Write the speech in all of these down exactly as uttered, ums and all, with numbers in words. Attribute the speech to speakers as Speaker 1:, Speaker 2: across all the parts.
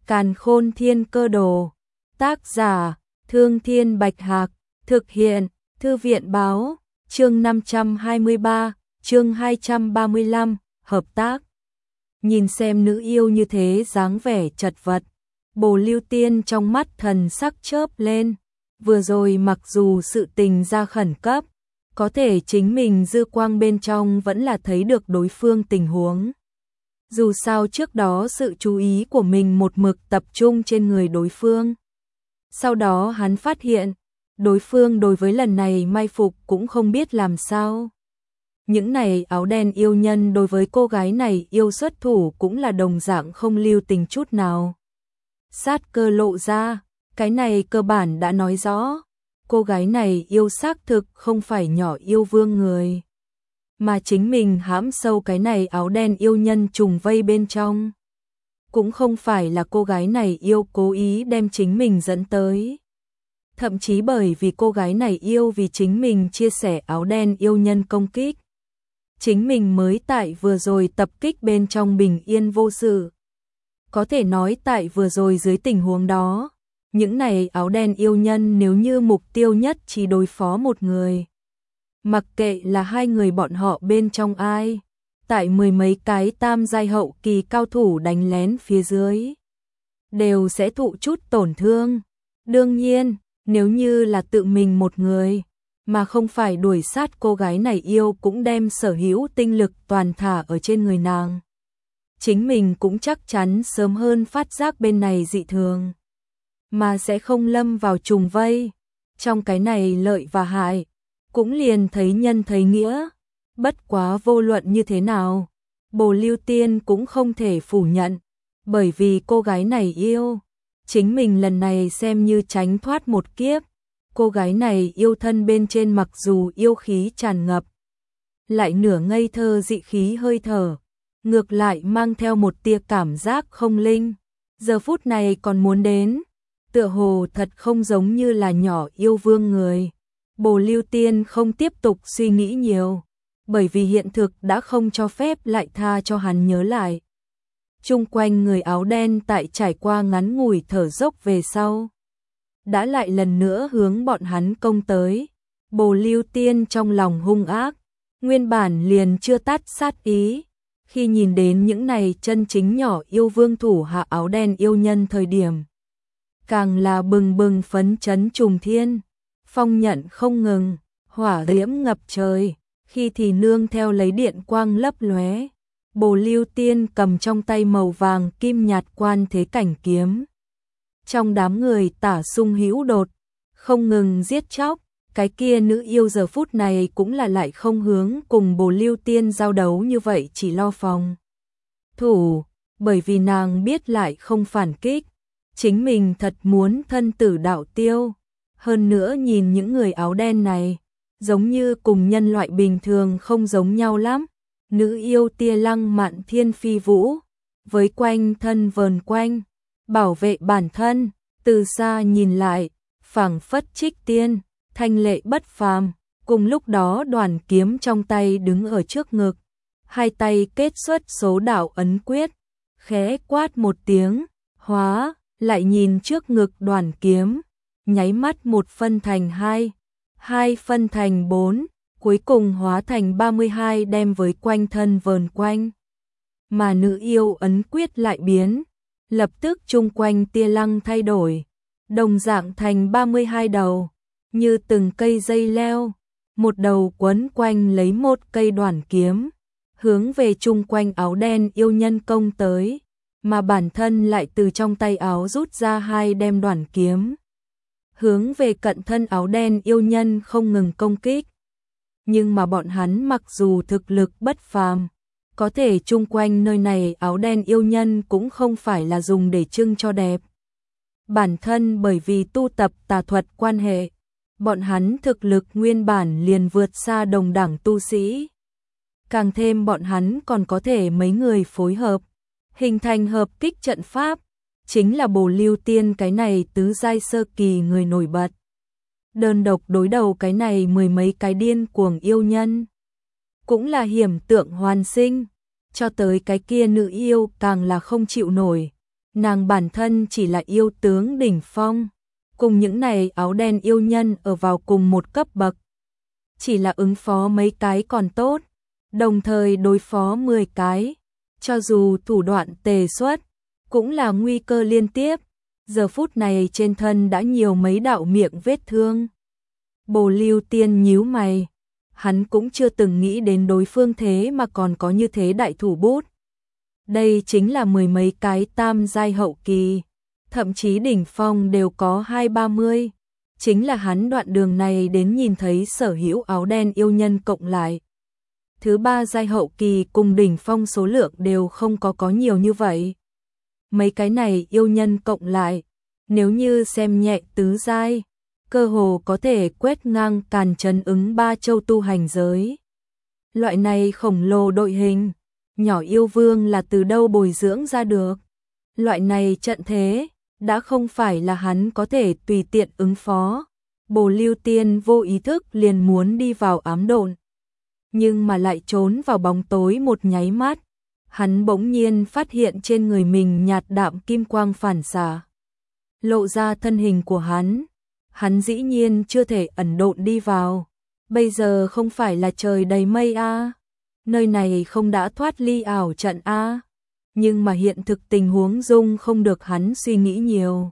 Speaker 1: Càn Khôn Thiên Cơ Đồ. Tác giả: Thương Thiên Bạch Hạc. Thực hiện: Thư viện báo. Chương năm trăm hai mươi ba, chương hai trăm ba mươi lăm, hợp tác. Nhìn xem nữ yêu như thế dáng vẻ chật vật, Bồ Lưu Tiên trong mắt thần sắc chớp lên. Vừa rồi mặc dù sự tình ra khẩn cấp, có thể chính mình dư quang bên trong vẫn là thấy được đối phương tình huống. Dù sao trước đó sự chú ý của mình một mực tập trung trên người đối phương. Sau đó hắn phát hiện, đối phương đối với lần này mai phục cũng không biết làm sao. Những này áo đen yêu nhân đối với cô gái này yêu xuất thủ cũng là đồng dạng không lưu tình chút nào. Sát cơ lộ ra, cái này cơ bản đã nói rõ, cô gái này yêu xác thực không phải nhỏ yêu vương người, mà chính mình hãm sâu cái này áo đen yêu nhân trùng vây bên trong. Cũng không phải là cô gái này yêu cố ý đem chính mình dẫn tới. Thậm chí bởi vì cô gái này yêu vì chính mình chia sẻ áo đen yêu nhân công kích. Chính mình mới tại vừa rồi tập kích bên trong bình yên vô sự. Có thể nói tại vừa rồi dưới tình huống đó, những này áo đen yêu nhân nếu như mục tiêu nhất chỉ đối phó một người. Mặc kệ là hai người bọn họ bên trong ai, tại mười mấy cái tam giai hậu kỳ cao thủ đánh lén phía dưới, đều sẽ thụ chút tổn thương. Đương nhiên, nếu như là tự mình một người, mà không phải đuổi sát cô gái này yêu cũng đem sở hữu tinh lực toàn thả ở trên người nàng. Chính mình cũng chắc chắn sớm hơn phát giác bên này dị thường, mà sẽ không lâm vào trùng vây. Trong cái này lợi và hại, cũng liền thấy nhân thấy nghĩa. Bất quá vô luận như thế nào, Bồ Lưu Tiên cũng không thể phủ nhận, bởi vì cô gái này yêu. Chính mình lần này xem như tránh thoát một kiếp. Cô gái này yêu thân bên trên mặc dù yêu khí tràn ngập, lại nửa ngây thơ dị khí hơi thở, ngược lại mang theo một tia cảm giác không linh. Giờ phút này còn muốn đến, tựa hồ thật không giống như là nhỏ yêu vương người. Bồ Lưu Tiên không tiếp tục suy nghĩ nhiều, bởi vì hiện thực đã không cho phép lại tha cho hắn nhớ lại. Chung quanh người áo đen tại trải qua ngắn ngủi thở dốc về sau, đã lại lần nữa hướng bọn hắn công tới. Bồ Lưu Tiên trong lòng hung ác, nguyên bản liền chưa tắt sát ý. Khi nhìn đến những này chân chính nhỏ yêu vương thủ hạ áo đen yêu nhân thời điểm, càng là bừng bừng phấn chấn trùng thiên, phong nhận không ngừng, hỏa diễm ngập trời, khi thì nương theo lấy điện quang lấp lóe. Bồ Lưu Tiên cầm trong tay màu vàng kim nhạt quan thế cảnh kiếm. Trong đám người tả sung hữu đột, không ngừng giết chóc. Cái kia nữ yêu giờ phút này cũng là lại không hướng cùng Bồ Lưu Tiên giao đấu như vậy, chỉ lo phòng thủ, bởi vì nàng biết lại không phản kích, chính mình thật muốn thân tử đạo tiêu. Hơn nữa nhìn những người áo đen này, giống như cùng nhân loại bình thường không giống nhau lắm. Nữ yêu tia lăng mạn thiên phi vũ, với quanh thân vờn quanh, bảo vệ bản thân, từ xa nhìn lại, phảng phất trích tiên, thanh lệ bất phàm. Cùng lúc đó đoàn kiếm trong tay đứng ở trước ngực, hai tay kết xuất số đạo ấn quyết, khẽ quát một tiếng, hóa, lại nhìn trước ngực đoàn kiếm, nháy mắt một phân thành hai, hai phân thành bốn, cuối cùng hóa thành ba mươi hai đem với quanh thân vờn quanh. Mà nữ yêu ấn quyết lại biến, lập tức chung quanh tia lăng thay đổi, đồng dạng thành ba mươi hai đầu, như từng cây dây leo, một đầu quấn quanh lấy một cây đoàn kiếm, hướng về chung quanh áo đen yêu nhân công tới, mà bản thân lại từ trong tay áo rút ra hai đem đoàn kiếm, hướng về cận thân áo đen yêu nhân không ngừng công kích. Nhưng mà bọn hắn mặc dù thực lực bất phàm, có thể chung quanh nơi này áo đen yêu nhân cũng không phải là dùng để trưng cho đẹp. Bản thân bởi vì tu tập tà thuật quan hệ, bọn hắn thực lực nguyên bản liền vượt xa đồng đẳng tu sĩ. Càng thêm bọn hắn còn có thể mấy người phối hợp, hình thành hợp kích trận pháp, chính là Bồ Lưu Tiên cái này tứ giai sơ kỳ người nổi bật. Đơn độc đối đầu cái này mười mấy cái điên cuồng yêu nhân, cũng là hiểm tượng hoàn sinh, cho tới cái kia nữ yêu càng là không chịu nổi. nàng bản thân chỉ là yêu tướng đỉnh phong, cùng những này áo đen yêu nhân ở vào cùng một cấp bậc. Chỉ là ứng phó mấy cái còn tốt, đồng thời đối phó mười cái, cho dù thủ đoạn tề xuất, cũng là nguy cơ liên tiếp. Giờ phút này trên thân đã nhiều mấy đạo miệng vết thương. Bồ Lưu Tiên nhíu mày, hắn cũng chưa từng nghĩ đến đối phương thế mà còn có như thế đại thủ bút. Đây chính là mười mấy cái tam giai hậu kỳ, thậm chí đỉnh phong đều có hai ba mươi. Chính là hắn đoạn đường này đến nhìn thấy sở hữu áo đen yêu nhân cộng lại. Thứ ba giai hậu kỳ cùng đỉnh phong số lượng đều không có có nhiều như vậy. Mấy cái này yêu nhân cộng lại, nếu như xem nhẹ tứ giai, cơ hồ có thể quét ngang càn trấn ứng ba châu tu hành giới. Loại này khổng lồ đội hình, nhỏ yêu vương là từ đâu bồi dưỡng ra được. Loại này trận thế, đã không phải là hắn có thể tùy tiện ứng phó. Bồ Lưu Tiên vô ý thức liền muốn đi vào ám độn, nhưng mà lại trốn vào bóng tối một nháy mắt. Hắn bỗng nhiên phát hiện trên người mình nhạt đạm kim quang phản xạ, lộ ra thân hình của hắn. Hắn dĩ nhiên chưa thể ẩn độn đi vào. Bây giờ không phải là trời đầy mây a, à. Nơi này không đã thoát ly ảo trận a. À. Nhưng mà hiện thực tình huống dung không được hắn suy nghĩ nhiều.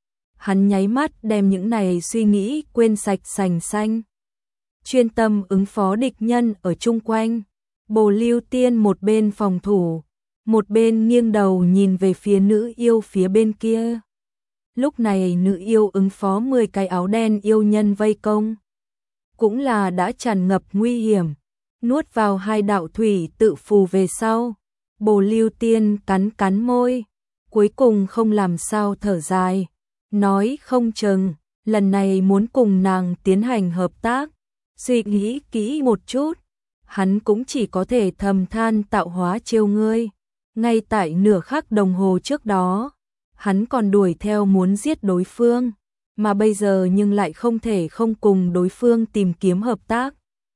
Speaker 1: Hắn nháy mắt đem những này suy nghĩ quên sạch sành xanh, chuyên tâm ứng phó địch nhân ở chung quanh. Bồ Lưu Tiên một bên phòng thủ, một bên nghiêng đầu nhìn về phía nữ yêu phía bên kia. Lúc này nữ yêu ứng phó mười cái áo đen yêu nhân vây công, cũng là đã tràn ngập nguy hiểm. Nuốt vào hai đạo thủy tự phù về sau, Bồ Lưu Tiên cắn cắn môi, cuối cùng không làm sao thở dài, nói không chừng lần này muốn cùng nàng tiến hành hợp tác. Suy nghĩ kỹ một chút, hắn cũng chỉ có thể thầm than tạo hóa trêu ngươi. Ngay tại nửa khắc đồng hồ trước đó, hắn còn đuổi theo muốn giết đối phương, mà bây giờ nhưng lại không thể không cùng đối phương tìm kiếm hợp tác.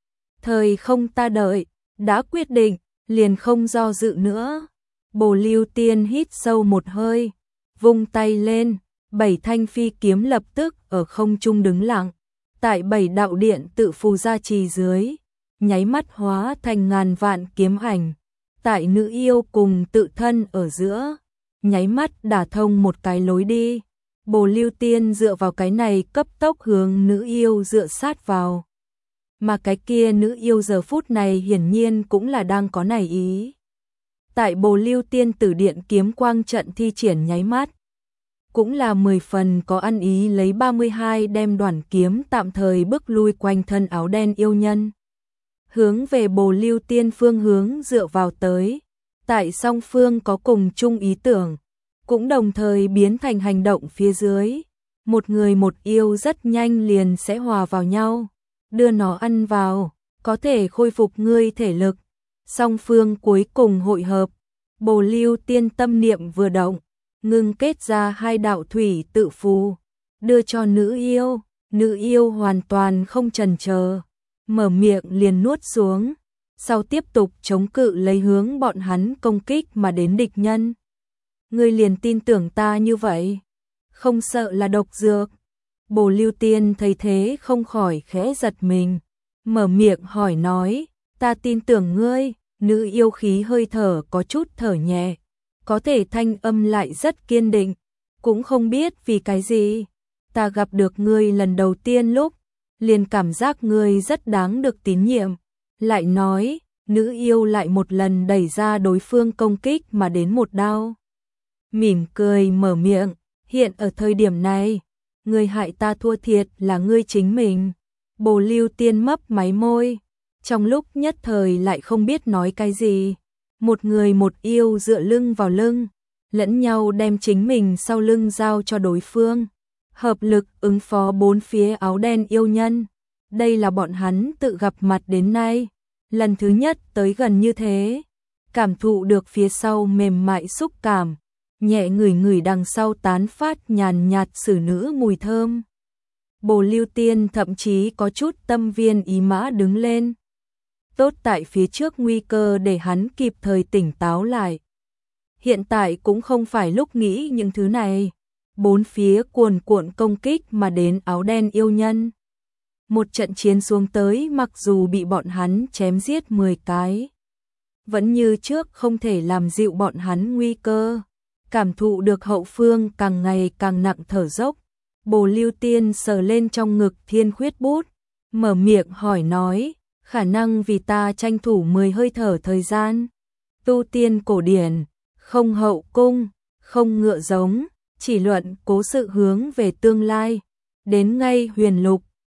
Speaker 1: Thời không ta đợi, đã quyết định, liền không do dự nữa. Bồ Lưu Tiên hít sâu một hơi, vung tay lên, bảy thanh phi kiếm lập tức ở không trung đứng lặng. Tại bảy đạo điện tự phù gia trì dưới, nháy mắt hóa thành ngàn vạn kiếm ảnh. Tại nữ yêu cùng tự thân ở giữa, nháy mắt đả thông một cái lối đi. Bồ Lưu Tiên dựa vào cái này cấp tốc hướng nữ yêu dựa sát vào. Mà cái kia nữ yêu giờ phút này hiển nhiên cũng là đang có nảy ý. Tại Bồ Lưu Tiên tử điện kiếm quang trận thi triển nháy mắt, cũng là mười phần có ăn ý lấy ba mươi hai đem đoàn kiếm tạm thời bức lui quanh thân áo đen yêu nhân. Hướng về Bồ Lưu Tiên phương hướng dựa vào tới. Tại song phương có cùng chung ý tưởng, cũng đồng thời biến thành hành động phía dưới. Một người một yêu rất nhanh liền sẽ hòa vào nhau. Đưa nó ăn vào, có thể khôi phục ngươi thể lực. Song phương cuối cùng hội hợp. Bồ Lưu Tiên tâm niệm vừa động, ngưng kết ra hai đạo thủy tự phù, đưa cho nữ yêu. Nữ yêu hoàn toàn không chần chờ, mở miệng liền nuốt xuống, sau tiếp tục chống cự lấy hướng bọn hắn công kích mà đến địch nhân. Ngươi liền tin tưởng ta như vậy, không sợ là độc dược? Bồ Lưu Tiên thấy thế không khỏi khẽ giật mình, mở miệng hỏi nói, ta tin tưởng ngươi. Nữ yêu khí hơi thở có chút thở nhẹ, có thể thanh âm lại rất kiên định, cũng không biết vì cái gì. Ta gặp được ngươi lần đầu tiên lúc, liền cảm giác ngươi rất đáng được tín nhiệm. Lại nói, nữ yêu lại một lần đẩy ra đối phương công kích mà đến một đao. Mỉm cười mở miệng, hiện ở thời điểm này, ngươi hại ta thua thiệt là ngươi chính mình. Bồ Lưu Tiên mấp máy môi, trong lúc nhất thời lại không biết nói cái gì. Một người một yêu dựa lưng vào lưng, lẫn nhau đem chính mình sau lưng giao cho đối phương, hợp lực ứng phó bốn phía áo đen yêu nhân. Đây là bọn hắn tự gặp mặt đến nay, lần thứ nhất tới gần như thế, cảm thụ được phía sau mềm mại xúc cảm, nhẹ ngửi ngửi đằng sau tán phát nhàn nhạt xử nữ mùi thơm. Bồ Lưu Tiên thậm chí có chút tâm viên ý mã đứng lên. Tốt tại phía trước nguy cơ để hắn kịp thời tỉnh táo lại. hiện tại cũng không phải lúc nghĩ những thứ này. Bốn phía cuồn cuộn công kích mà đến áo đen yêu nhân. Một trận chiến xuống tới mặc dù bị bọn hắn chém giết mười cái, vẫn như trước không thể làm dịu bọn hắn nguy cơ. Cảm thụ được hậu phương càng ngày càng nặng thở dốc, Bồ Lưu Tiên sờ lên trong ngực thiên khuyết bút, mở miệng hỏi nói, khả năng vì ta tranh thủ mười hơi thở thời gian. Tu tiên cổ điển, không hậu cung, không ngựa giống, chỉ luận cố sự hướng về tương lai. Đến ngay huyền lục,